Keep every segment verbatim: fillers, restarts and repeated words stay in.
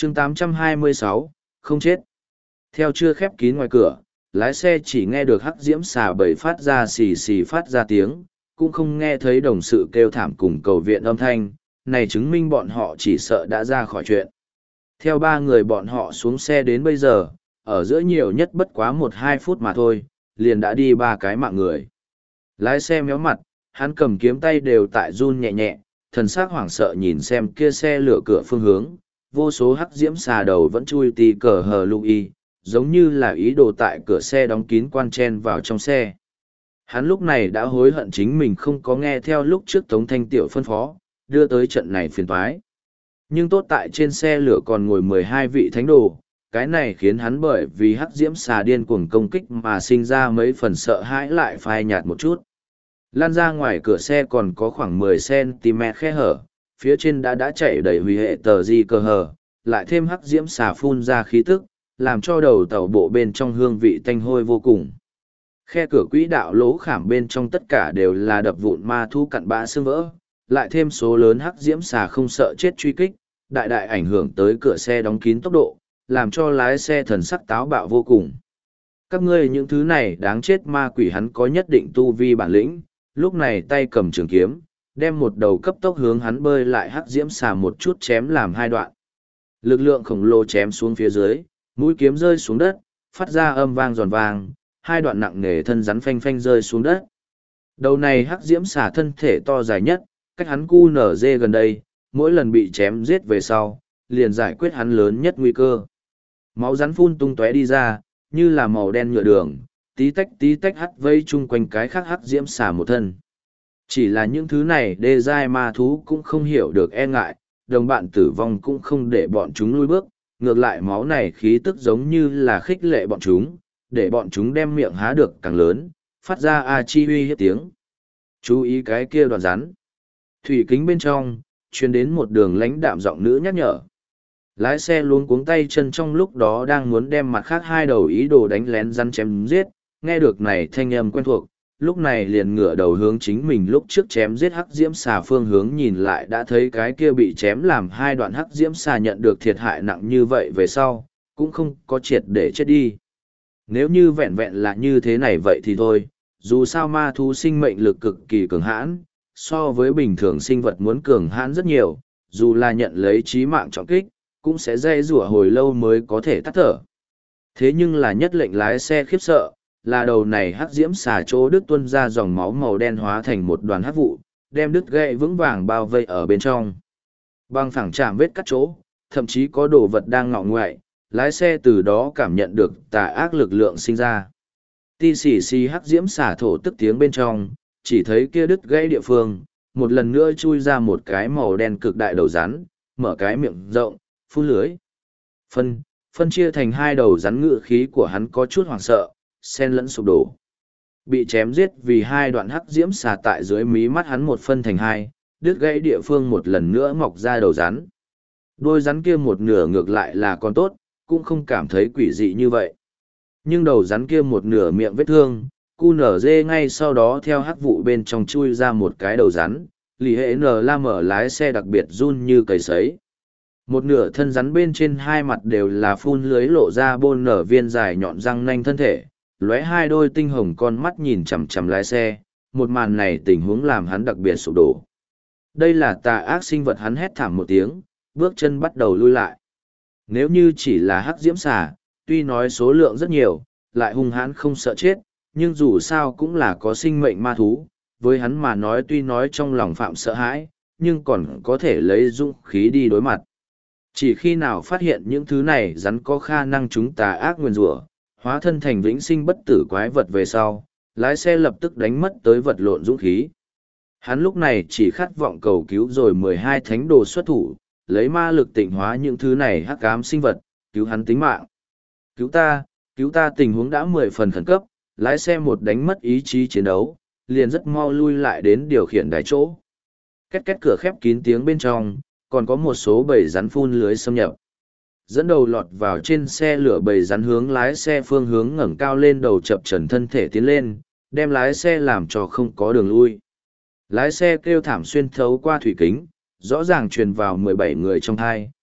chương tám trăm hai mươi sáu, không chết. Theo chưa khép kín ngoài cửa, lái xe chỉ nghe được hắc diễm xà bầy phát ra xì xì phát ra tiếng, cũng không nghe thấy đồng sự kêu thảm cùng cầu viện âm thanh, này chứng minh bọn họ chỉ sợ đã ra khỏi chuyện. Theo ba người bọn họ xuống xe đến bây giờ, ở giữa nhiều nhất bất quá một hai phút mà thôi, liền đã đi ba cái mạng người. Lái xe méo mặt, hắn cầm kiếm tay đều tại run nhẹ nhẹ, thần sắc hoảng sợ nhìn xem kia xe lửa cửa phương hướng, vô số hắc diễm xà đầu vẫn chui tì cờ hờ lưu y, giống như là ý đồ tại cửa xe đóng kín quan chen vào trong xe. Hắn lúc này đã hối hận chính mình không có nghe theo lúc trước Tống Thanh Tiểu phân phó, đưa tới trận này phiền toái. Nhưng tốt tại trên xe lửa còn ngồi mười hai vị thánh đồ, cái này khiến hắn bởi vì hắc diễm xà điên cuồng công kích mà sinh ra mấy phần sợ hãi lại phai nhạt một chút. Lan ra ngoài cửa xe còn có khoảng mười xăng-ti-mét khe hở, phía trên đã đã chảy đầy hủy hệ tờ di cơ hở, lại thêm hắc diễm xà phun ra khí tức, làm cho đầu tàu bộ bên trong hương vị tanh hôi vô cùng. Khe cửa quỹ đạo lỗ khảm bên trong tất cả đều là đập vụn ma thu cặn bã xương vỡ, lại thêm số lớn hắc diễm xà không sợ chết truy kích, đại đại ảnh hưởng tới cửa xe đóng kín tốc độ, làm cho lái xe thần sắc táo bạo vô cùng. Các ngươi những thứ này đáng chết ma quỷ, hắn có nhất định tu vi bản lĩnh, lúc này tay cầm trường kiếm, đem một đầu cấp tốc hướng hắn bơi lại hắc diễm xà một chút chém làm hai đoạn. Lực lượng khổng lồ chém xuống phía dưới, mũi kiếm rơi xuống đất, phát ra âm vang giòn vang, hai đoạn nặng nề thân rắn phanh phanh rơi xuống đất. Đầu này hắc diễm xà thân thể to dài nhất, cách hắn cu nở dê gần đây, mỗi lần bị chém giết về sau, liền giải quyết hắn lớn nhất nguy cơ. Máu rắn phun tung tóe đi ra, như là màu đen nhựa đường, tí tách tí tách hắt vây chung quanh cái khác hắc diễm xà một thân. Chỉ là những thứ này đê giai ma thú cũng không hiểu được e ngại, đồng bạn tử vong cũng không để bọn chúng lui bước, ngược lại máu này khí tức giống như là khích lệ bọn chúng, để bọn chúng đem miệng há được càng lớn, phát ra a chi huy hiếp tiếng. Chú ý cái kia đoạn rắn. Thủy kính bên trong, truyền đến một đường lãnh đạm giọng nữ nhắc nhở. Lái xe luống cuống tay chân trong lúc đó đang muốn đem mặt khác hai đầu ý đồ đánh lén rắn chém giết, nghe được này thanh âm quen thuộc, lúc này liền ngửa đầu hướng chính mình lúc trước chém giết hắc diễm xà phương hướng nhìn lại, đã thấy cái kia bị chém làm hai đoạn hắc diễm xà nhận được thiệt hại nặng như vậy về sau, cũng không có triệt để chết đi. Nếu như vẹn vẹn là như thế này vậy thì thôi, dù sao ma thú sinh mệnh lực cực kỳ cường hãn, so với bình thường sinh vật muốn cường hãn rất nhiều, dù là nhận lấy chí mạng trọng kích, cũng sẽ dây rủa hồi lâu mới có thể tắt thở. Thế nhưng là nhất lệnh lái xe khiếp sợ, là đầu này hắc diễm xà chỗ đứt tuôn ra dòng máu màu đen hóa thành một đoàn hắc vụ, đem đứt gãy vững vàng bao vây ở bên trong. Băng phẳng chạm vết cắt chỗ, thậm chí có đồ vật đang ngọ ngoại, lái xe từ đó cảm nhận được tà ác lực lượng sinh ra. Ti xì xì hắc diễm xà thổ tức tiếng bên trong, chỉ thấy kia đứt gãy địa phương, một lần nữa chui ra một cái màu đen cực đại đầu rắn, mở cái miệng rộng, phun lưới. Phân, phân chia thành hai đầu rắn, ngự khí của hắn có chút hoảng sợ, sen lẫn sụp đổ. Bị chém giết vì hai đoạn hắc diễm xà tại dưới mí mắt hắn một phân thành hai, đứt gãy địa phương một lần nữa mọc ra đầu rắn. Đôi rắn kia một nửa ngược lại là còn tốt, cũng không cảm thấy quỷ dị như vậy. Nhưng đầu rắn kia một nửa miệng vết thương, cu nở dê ngay sau đó theo hắc vụ bên trong chui ra một cái đầu rắn, lì hệ nở la mở lái xe đặc biệt run như cầy sấy. Một nửa thân rắn bên trên hai mặt đều là phun lưới lộ ra bôn nở viên dài nhọn răng nanh thân thể, lóe hai đôi tinh hồng con mắt nhìn chằm chằm lái xe, một màn này tình huống làm hắn đặc biệt sụp đổ. Đây là tà ác sinh vật, hắn hét thảm một tiếng, bước chân bắt đầu lui lại. Nếu như chỉ là hắc diễm xà, tuy nói số lượng rất nhiều, lại hung hãn không sợ chết, nhưng dù sao cũng là có sinh mệnh ma thú, với hắn mà nói tuy nói trong lòng phạm sợ hãi, nhưng còn có thể lấy dũng khí đi đối mặt. Chỉ khi nào phát hiện những thứ này rắn có khả năng chúng tà ác nguyền rủa, hóa thân thành vĩnh sinh bất tử quái vật về sau, lái xe lập tức đánh mất tới vật lộn dũng khí. Hắn lúc này chỉ khát vọng cầu cứu rồi mười hai thánh đồ xuất thủ, lấy ma lực tịnh hóa những thứ này hắc ám sinh vật, cứu hắn tính mạng. Cứu ta, cứu ta, tình huống đã mười phần khẩn cấp, lái xe một đánh mất ý chí chiến đấu, liền rất mau lui lại đến điều khiển đài chỗ. Két két cửa khép kín tiếng bên trong, còn có một số bầy rắn phun lưới xâm nhập. Dẫn đầu lọt vào trên xe lửa bầy rắn hướng lái xe phương hướng ngẩng cao lên đầu chập trần thân thể tiến lên, đem lái xe làm cho không có đường lui. Lái xe kêu thảm xuyên thấu qua thủy kính, rõ ràng truyền vào mười bảy người trong thai,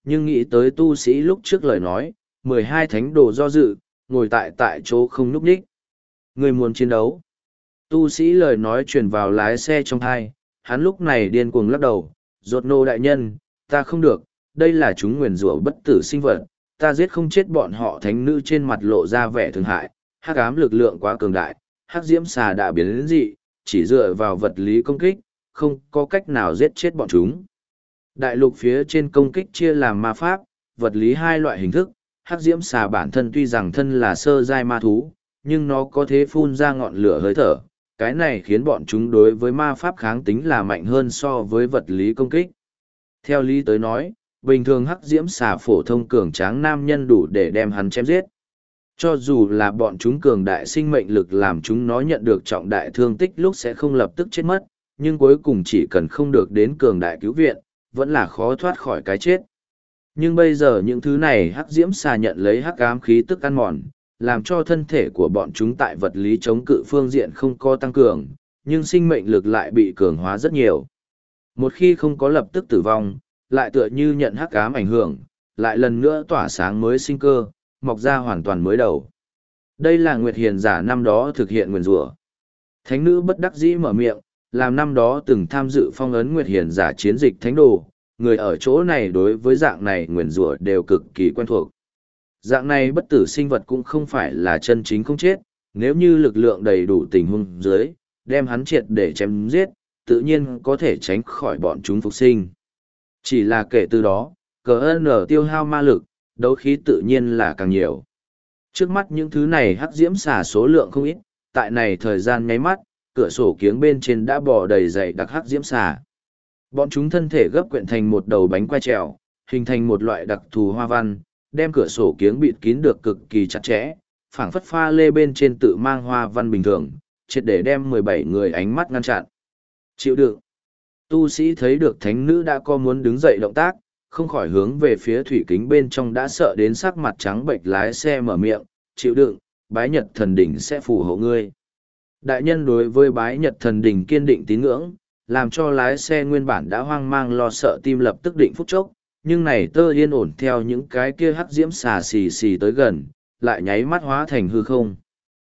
nhưng nghĩ tới tu sĩ lúc trước lời nói, mười hai thánh đồ do dự, ngồi tại tại chỗ không núp đích. Người muốn chiến đấu. Tu sĩ lời nói truyền vào lái xe trong thai, hắn lúc này điên cuồng lắc đầu, rột nô đại nhân, ta không được, đây là chúng nguyền rủa bất tử sinh vật, ta giết không chết bọn họ. Thánh nữ trên mặt lộ ra vẻ thương hại, hắc ám lực lượng quá cường đại, hắc diễm xà đã biến đến dị, chỉ dựa vào vật lý công kích, không có cách nào giết chết bọn chúng. Đại lục phía trên công kích chia làm ma pháp, vật lý hai loại hình thức, hắc diễm xà bản thân tuy rằng thân là sơ giai ma thú, nhưng nó có thể phun ra ngọn lửa hơi thở, cái này khiến bọn chúng đối với ma pháp kháng tính là mạnh hơn so với vật lý công kích. Theo lý tới nói, bình thường hắc diễm xà phổ thông cường tráng nam nhân đủ để đem hắn chém giết. Cho dù là bọn chúng cường đại sinh mệnh lực làm chúng nó nhận được trọng đại thương tích lúc sẽ không lập tức chết mất, nhưng cuối cùng chỉ cần không được đến cường đại cứu viện, vẫn là khó thoát khỏi cái chết. Nhưng bây giờ những thứ này hắc diễm xà nhận lấy hắc ám khí tức ăn mòn, làm cho thân thể của bọn chúng tại vật lý chống cự phương diện không có tăng cường, nhưng sinh mệnh lực lại bị cường hóa rất nhiều. Một khi không có lập tức tử vong, lại tựa như nhận hắc ám ảnh hưởng, lại lần nữa tỏa sáng mới sinh cơ, mọc ra hoàn toàn mới đầu. Đây là Nguyệt Hiền giả năm đó thực hiện nguyền rủa. Thánh nữ bất đắc dĩ mở miệng, làm năm đó từng tham dự phong ấn Nguyệt Hiền giả chiến dịch thánh đồ, người ở chỗ này đối với dạng này nguyền rủa đều cực kỳ quen thuộc. Dạng này bất tử sinh vật cũng không phải là chân chính không chết, nếu như lực lượng đầy đủ tình huống dưới, đem hắn triệt để chém giết, tự nhiên có thể tránh khỏi bọn chúng phục sinh. Chỉ là kể từ đó, cờ ơn ở tiêu hao ma lực, đấu khí tự nhiên là càng nhiều. Trước mắt những thứ này hắc diễm xà số lượng không ít, tại này thời gian nháy mắt, cửa sổ kiếng bên trên đã bò đầy dày đặc hắc diễm xà. Bọn chúng thân thể gấp quyện thành một đầu bánh quai trèo, hình thành một loại đặc thù hoa văn, đem cửa sổ kiếng bịt kín được cực kỳ chặt chẽ, phảng phất pha lê bên trên tự mang hoa văn bình thường, triệt để đem mười bảy người ánh mắt ngăn chặn. Chịu đựng. Tu sĩ thấy được thánh nữ đã có muốn đứng dậy động tác, không khỏi hướng về phía thủy kính bên trong đã sợ đến sắc mặt trắng bệch lái xe mở miệng, chịu đựng, bái nhật thần đỉnh sẽ phù hộ ngươi. Đại nhân đối với bái nhật thần đỉnh kiên định tín ngưỡng, làm cho lái xe nguyên bản đã hoang mang lo sợ tim lập tức định phút chốc, nhưng này tơ yên ổn theo những cái kia hắc diễm xà xì xì tới gần, lại nháy mắt hóa thành hư không.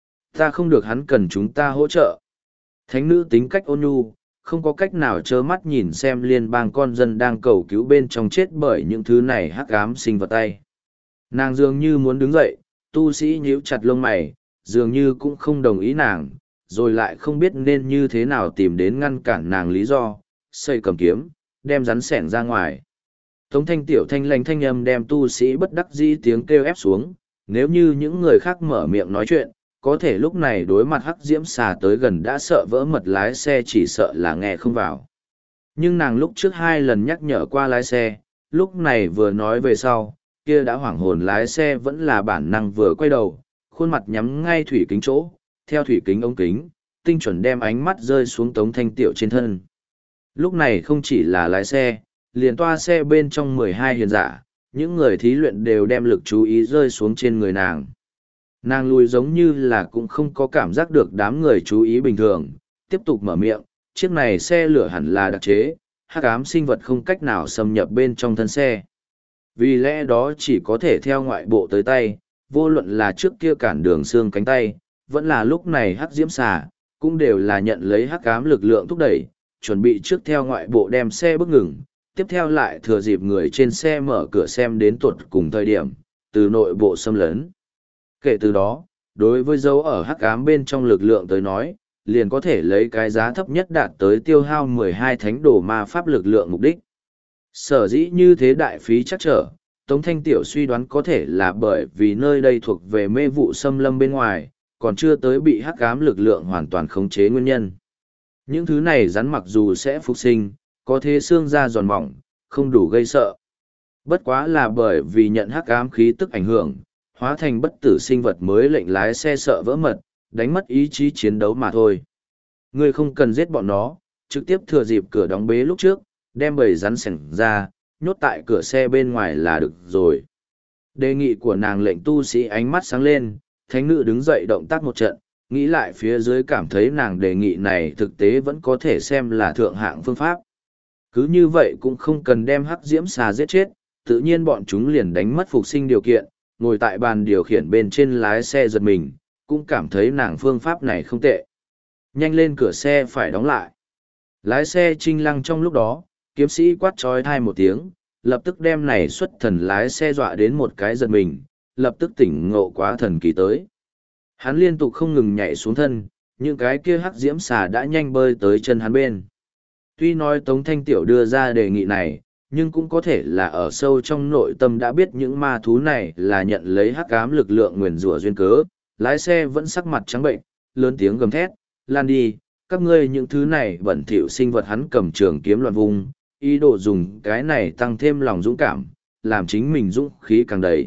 Ta không được, hắn cần chúng ta hỗ trợ. Thánh nữ tính cách ôn nhu, không có cách nào trơ mắt nhìn xem liên bang con dân đang cầu cứu bên trong chết bởi những thứ này hắc ám sinh vật tay. Nàng dường như muốn đứng dậy, tu sĩ nhíu chặt lông mày, dường như cũng không đồng ý nàng, rồi lại không biết nên như thế nào tìm đến ngăn cản nàng lý do, xây cầm kiếm, đem rắn sẻng ra ngoài. Tống thanh tiểu thanh lành thanh âm đem tu sĩ bất đắc dĩ tiếng kêu ép xuống, nếu như những người khác mở miệng nói chuyện, có thể lúc này đối mặt hắc diễm xà tới gần đã sợ vỡ mật lái xe chỉ sợ là nghe không vào. Nhưng nàng lúc trước hai lần nhắc nhở qua lái xe, lúc này vừa nói về sau, kia đã hoảng hồn lái xe vẫn là bản năng vừa quay đầu, khuôn mặt nhắm ngay thủy kính chỗ, theo thủy kính ống kính, tinh chuẩn đem ánh mắt rơi xuống Tống thanh tiểu trên thân. Lúc này không chỉ là lái xe, liền toa xe bên trong mười hai hiền giả, những người thí luyện đều đem lực chú ý rơi xuống trên người nàng. Nàng lùi giống như là cũng không có cảm giác được đám người chú ý bình thường, tiếp tục mở miệng, chiếc này xe lửa hẳn là đặc chế, hắc ám sinh vật không cách nào xâm nhập bên trong thân xe. Vì lẽ đó chỉ có thể theo ngoại bộ tới tay, vô luận là trước kia cản đường xương cánh tay, vẫn là lúc này hắc diễm xà, cũng đều là nhận lấy hắc ám lực lượng thúc đẩy, chuẩn bị trước theo ngoại bộ đem xe bước ngừng, tiếp theo lại thừa dịp người trên xe mở cửa xem đến tuột cùng thời điểm, từ nội bộ xâm lấn. Kể từ đó, đối với dấu ở hắc ám bên trong lực lượng tới nói, liền có thể lấy cái giá thấp nhất đạt tới tiêu hao mười hai thánh đồ ma pháp lực lượng mục đích. Sở dĩ như thế đại phí chắc trở, Tống Thanh Tiểu suy đoán có thể là bởi vì nơi đây thuộc về mê vụ xâm lâm bên ngoài, còn chưa tới bị hắc ám lực lượng hoàn toàn khống chế nguyên nhân. Những thứ này rắn mặc dù sẽ phục sinh, có thế xương da giòn mỏng, không đủ gây sợ. Bất quá là bởi vì nhận hắc ám khí tức ảnh hưởng, hóa thành bất tử sinh vật mới lệnh lái xe sợ vỡ mật, đánh mất ý chí chiến đấu mà thôi. Ngươi không cần giết bọn nó, trực tiếp thừa dịp cửa đóng bế lúc trước, đem bầy rắn sẻng ra, nhốt tại cửa xe bên ngoài là được rồi. Đề nghị của nàng lệnh tu sĩ ánh mắt sáng lên, thánh nữ đứng dậy động tác một trận, nghĩ lại phía dưới cảm thấy nàng đề nghị này thực tế vẫn có thể xem là thượng hạng phương pháp. Cứ như vậy cũng không cần đem hắc diễm xà giết chết, tự nhiên bọn chúng liền đánh mất phục sinh điều kiện, ngồi tại bàn điều khiển bên trên lái xe giật mình, cũng cảm thấy nàng phương pháp này không tệ. Nhanh lên, cửa xe phải đóng lại. Lái xe trinh lăng trong lúc đó, kiếm sĩ quát trói thai một tiếng, lập tức đem này xuất thần lái xe dọa đến một cái giật mình, lập tức tỉnh ngộ quá thần kỳ tới. Hắn liên tục không ngừng nhảy xuống thân, những cái kia hắc diễm xà đã nhanh bơi tới chân hắn bên. Tuy nói Tống Thanh Tiểu đưa ra đề nghị này, nhưng cũng có thể là ở sâu trong nội tâm đã biết những ma thú này là nhận lấy hắc ám lực lượng nguyền rủa duyên cớ, lái xe vẫn sắc mặt trắng bệnh, lớn tiếng gầm thét, lan đi, các ngươi những thứ này bẩn thỉu sinh vật. Hắn cầm trường kiếm loạn vung, ý đồ dùng cái này tăng thêm lòng dũng cảm, làm chính mình dũng khí càng đầy.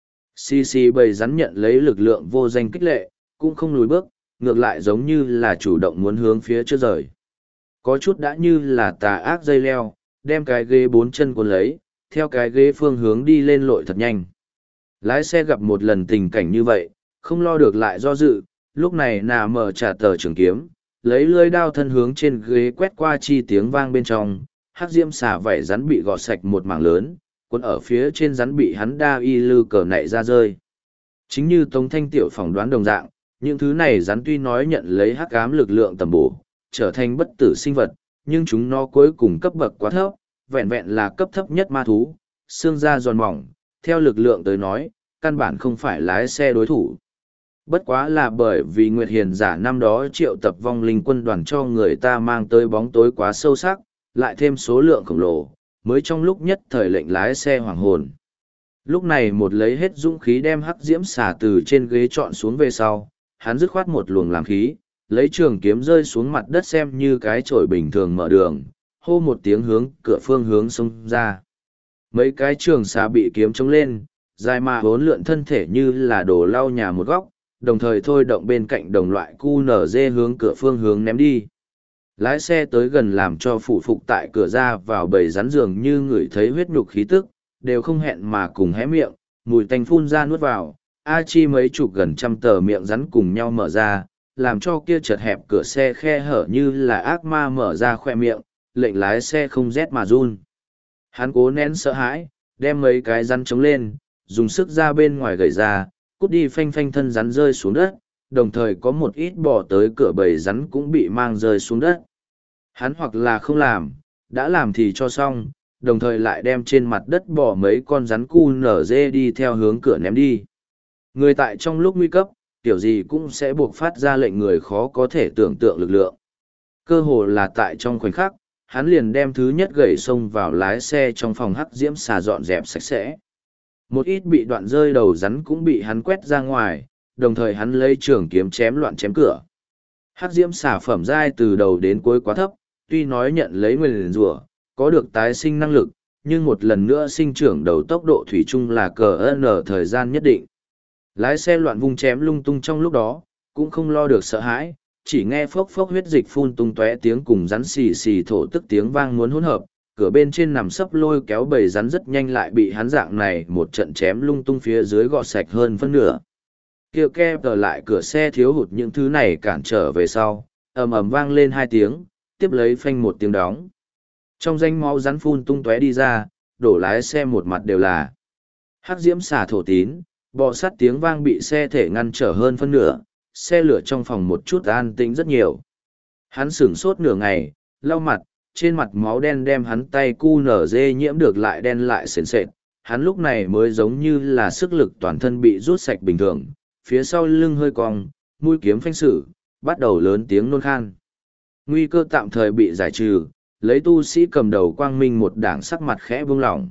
Xì xì bầy rắn nhận lấy lực lượng vô danh kích lệ, cũng không lùi bước, ngược lại giống như là chủ động muốn hướng phía trước rời. Có chút đã như là tà ác dây leo, đem cái ghế bốn chân cuốn lấy, theo cái ghế phương hướng đi lên lội thật nhanh. Lái xe gặp một lần tình cảnh như vậy, không lo được lại do dự, lúc này nà mở trả tờ trường kiếm, lấy lưỡi đao thân hướng trên ghế quét qua, chi tiếng vang bên trong, hắc diễm xà vảy rắn bị gọt sạch một mảng lớn, cuốn ở phía trên rắn bị hắn đa y lư cờ nảy ra rơi. Chính như Tống Thanh Tiểu phỏng đoán đồng dạng, những thứ này rắn tuy nói nhận lấy hắc ám lực lượng tầm bổ, trở thành bất tử sinh vật, nhưng chúng nó cuối cùng cấp bậc quá thấp, vẹn vẹn là cấp thấp nhất ma thú, xương da giòn mỏng, theo lực lượng tới nói, căn bản không phải lái xe đối thủ. Bất quá là bởi vì Nguyệt Hiền giả năm đó triệu tập vong linh quân đoàn cho người ta mang tới bóng tối quá sâu sắc, lại thêm số lượng khổng lồ, mới trong lúc nhất thời lệnh lái xe hoàng hồn. Lúc này một lấy hết dũng khí đem hắc diễm xà từ trên ghế trọn xuống về sau, hắn dứt khoát một luồng làm khí, lấy trường kiếm rơi xuống mặt đất xem như cái chổi bình thường mở đường, hô một tiếng hướng cửa phương hướng xông ra. Mấy cái trường xà bị kiếm chống lên, dài mà bốn lượn thân thể như là đổ lau nhà một góc, đồng thời thôi động bên cạnh đồng loại cu nở dê hướng cửa phương hướng ném đi. Lái xe tới gần làm cho phụ phục tại cửa ra vào bầy rắn dường như ngửi thấy huyết nhục khí tức, đều không hẹn mà cùng hé miệng, mùi tanh phun ra nuốt vào, a chi mấy chục gần trăm tờ miệng rắn cùng nhau mở ra, làm cho kia chật hẹp cửa xe khe hở như là ác ma mở ra khoe miệng, lệnh lái xe không rét mà run. Hắn cố nén sợ hãi, đem mấy cái rắn chống lên, dùng sức ra bên ngoài gầy ra, cút đi phanh phanh thân rắn rơi xuống đất, đồng thời có một ít bò tới cửa bầy rắn cũng bị mang rơi xuống đất. Hắn hoặc là không làm, đã làm thì cho xong, đồng thời lại đem trên mặt đất bỏ mấy con rắn cu nở dê đi theo hướng cửa ném đi. Người tại trong lúc nguy cấp, kiểu gì cũng sẽ buộc phát ra lệnh người khó có thể tưởng tượng lực lượng. Cơ hồ là tại trong khoảnh khắc, hắn liền đem thứ nhất gậy xông vào lái xe trong phòng hắc diễm xà dọn dẹp sạch sẽ. Một ít bị đoạn rơi đầu rắn cũng bị hắn quét ra ngoài, đồng thời hắn lấy trường kiếm chém loạn chém cửa. Hắc diễm xà phẩm giai từ đầu đến cuối quá thấp, tuy nói nhận lấy nguyền rủa, có được tái sinh năng lực, nhưng một lần nữa sinh trưởng đầu tốc độ thủy chung là cờ n thời gian nhất định. Lái xe loạn vung chém lung tung trong lúc đó, cũng không lo được sợ hãi, chỉ nghe phốc phốc huyết dịch phun tung tóe tiếng cùng rắn xì xì thổ tức tiếng vang muốn hỗn hợp, cửa bên trên nằm sấp lôi kéo bầy rắn rất nhanh lại bị hắn dạng này một trận chém lung tung phía dưới gọt sạch hơn phân nửa. Kia ke tờ lại cửa xe thiếu hụt những thứ này cản trở về sau, ầm ầm vang lên hai tiếng, tiếp lấy phanh một tiếng đóng. Trong danh máu rắn phun tung tóe đi ra, đổ lái xe một mặt đều là hắc diễm xà thổ tín, bò sát tiếng vang bị xe thể ngăn trở hơn phân nửa, xe lửa trong phòng một chút an tĩnh rất nhiều. Hắn sửng sốt nửa ngày, lau mặt, trên mặt máu đen đem hắn tay cu nở dê nhiễm được lại đen lại sền sệt, hắn lúc này mới giống như là sức lực toàn thân bị rút sạch bình thường, phía sau lưng hơi cong, mũi kiếm phanh sử, bắt đầu lớn tiếng nôn khan. Nguy cơ tạm thời bị giải trừ, lấy tu sĩ cầm đầu quang minh một đảng sắc mặt khẽ buông lỏng.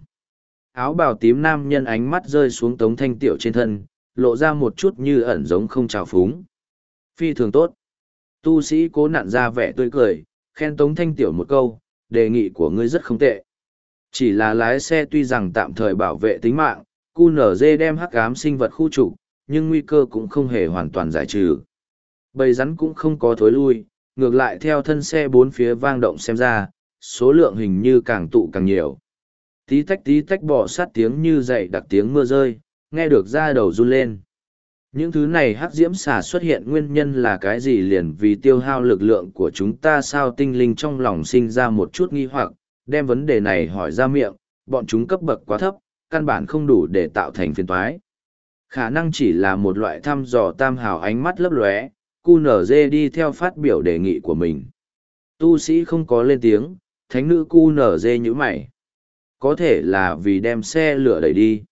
Áo bào tím nam nhân ánh mắt rơi xuống Tống Thanh Tiểu trên thân, lộ ra một chút như ẩn giống không trào phúng. Phi thường tốt. Tu sĩ cố nặn ra vẻ tươi cười, khen Tống Thanh Tiểu một câu, đề nghị của ngươi rất không tệ. Chỉ là lái xe tuy rằng tạm thời bảo vệ tính mạng, cu nở dê đem hắc ám sinh vật khu trục, nhưng nguy cơ cũng không hề hoàn toàn giải trừ. Bầy rắn cũng không có thối lui, ngược lại theo thân xe bốn phía vang động xem ra, số lượng hình như càng tụ càng nhiều. Tí tách tí tách bò sát tiếng như dậy đặc tiếng mưa rơi, nghe được da đầu run lên. Những thứ này hắc diễm xà xuất hiện nguyên nhân là cái gì liền vì tiêu hao lực lượng của chúng ta sao? Tinh linh trong lòng sinh ra một chút nghi hoặc, đem vấn đề này hỏi ra miệng, bọn chúng cấp bậc quá thấp, căn bản không đủ để tạo thành phiền toái. Khả năng chỉ là một loại thăm dò tam hào ánh mắt lấp lóe, cu nở dê đi theo phát biểu đề nghị của mình. Tu sĩ không có lên tiếng, thánh nữ cu nở dê như mày. Có thể là vì đem xe lửa đẩy đi.